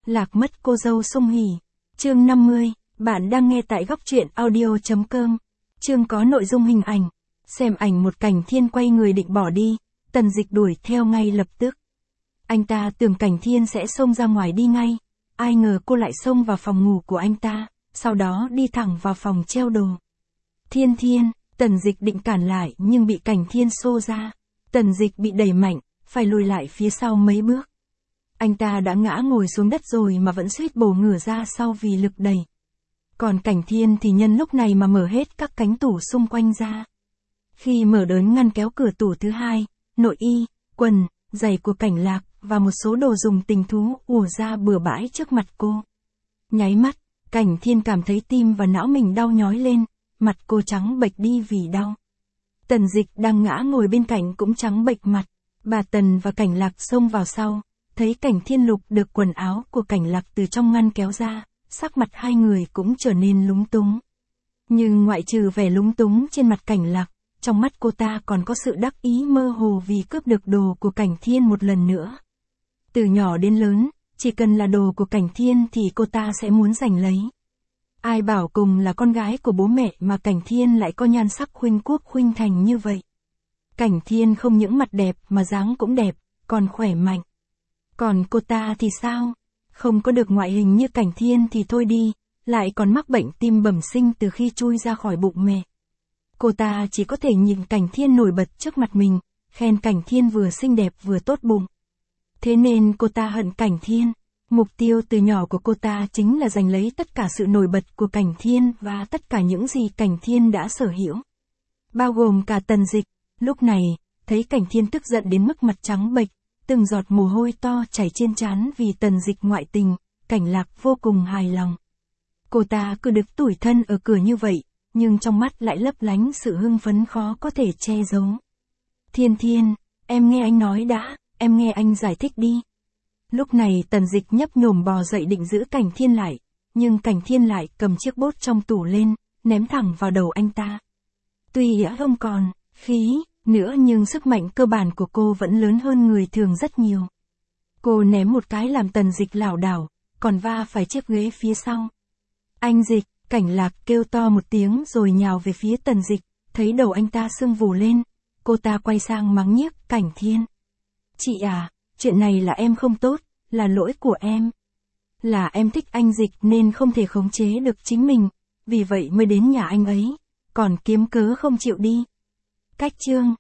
Lạc mất cô dâu Song Hỷ. Chương 50, bạn đang nghe tại góc truyện audio.com. Chương có nội dung hình ảnh. Xem ảnh một Cảnh Thiên quay người định bỏ đi, Tần Dịch đuổi theo ngay lập tức. Anh ta tưởng Cảnh Thiên sẽ xông ra ngoài đi ngay, ai ngờ cô lại xông vào phòng ngủ của anh ta, sau đó đi thẳng vào phòng treo đồ. Thiên Thiên, Tần Dịch định cản lại nhưng bị Cảnh Thiên xô ra. Tần Dịch bị đẩy mạnh, phải lùi lại phía sau mấy bước. Anh ta đã ngã ngồi xuống đất rồi mà vẫn suýt bổ ngửa ra sau vì lực đẩy. Còn Cảnh Thiên thì nhân lúc này mà mở hết các cánh tủ xung quanh ra. Khi mở đớn ngăn kéo cửa tủ thứ hai, nội y, quần, giày của Cảnh Lạc và một số đồ dùng tình thú ùa ra bừa bãi trước mặt cô. Nháy mắt, Cảnh Thiên cảm thấy tim và não mình đau nhói lên, mặt cô trắng bệch đi vì đau. Tần Dịch đang ngã ngồi bên cạnh cũng trắng bệch mặt. Bà Tần và Cảnh Lạc xông vào sau, thấy Cảnh Thiên lục được quần áo của Cảnh Lạc từ trong ngăn kéo ra, sắc mặt hai người cũng trở nên lúng túng. Nhưng ngoại trừ vẻ lúng túng trên mặt Cảnh Lạc, trong mắt cô ta còn có sự đắc ý mơ hồ vì cướp được đồ của Cảnh Thiên một lần nữa. Từ nhỏ đến lớn, chỉ cần là đồ của Cảnh Thiên thì cô ta sẽ muốn giành lấy. Ai bảo cùng là con gái của bố mẹ mà Cảnh Thiên lại có nhan sắc khuynh quốc khuynh thành như vậy. Cảnh Thiên không những mặt đẹp mà dáng cũng đẹp, còn khỏe mạnh. Còn cô ta thì sao? Không có được ngoại hình như Cảnh Thiên thì thôi đi, lại còn mắc bệnh tim bẩm sinh từ khi chui ra khỏi bụng mẹ. Cô ta chỉ có thể nhìn Cảnh Thiên nổi bật trước mặt mình, khen Cảnh Thiên vừa xinh đẹp vừa tốt bụng. Thế nên cô ta hận Cảnh Thiên. Mục tiêu từ nhỏ của cô ta chính là giành lấy tất cả sự nổi bật của Cảnh Thiên và tất cả những gì Cảnh Thiên đã sở hữu. Bao gồm cả Tần Dịch. Lúc này, thấy Cảnh Thiên tức giận đến mức mặt trắng bệch, từng giọt mồ hôi to chảy trên trán vì Tần Dịch ngoại tình, Cảnh Lạc vô cùng hài lòng. Cô ta cứ được tủi thân ở cửa như vậy, nhưng trong mắt lại lấp lánh sự hưng phấn khó có thể che giấu. Thiên Thiên, em nghe anh nói đã, em nghe anh giải thích đi. Lúc này Tần Dịch nhấp nhổm bò dậy định giữ Cảnh Thiên lại, nhưng Cảnh Thiên lại cầm chiếc bốt trong tủ lên, ném thẳng vào đầu anh ta. Tuy đã không còn khí nữa nhưng sức mạnh cơ bản của cô vẫn lớn hơn người thường rất nhiều. Cô ném một cái làm Tần Dịch lảo đảo, còn va phải chiếc ghế phía sau. Anh Dịch, Cảnh Lạc kêu to một tiếng rồi nhào về phía Tần Dịch, thấy đầu anh ta sưng vù lên, cô ta quay sang mắng nhiếc Cảnh Thiên. Chị à, chuyện này là em không tốt, là lỗi của em. Là em thích anh Dịch nên không thể khống chế được chính mình, vì vậy mới đến nhà anh ấy, còn kiếm cớ không chịu đi. Cách chương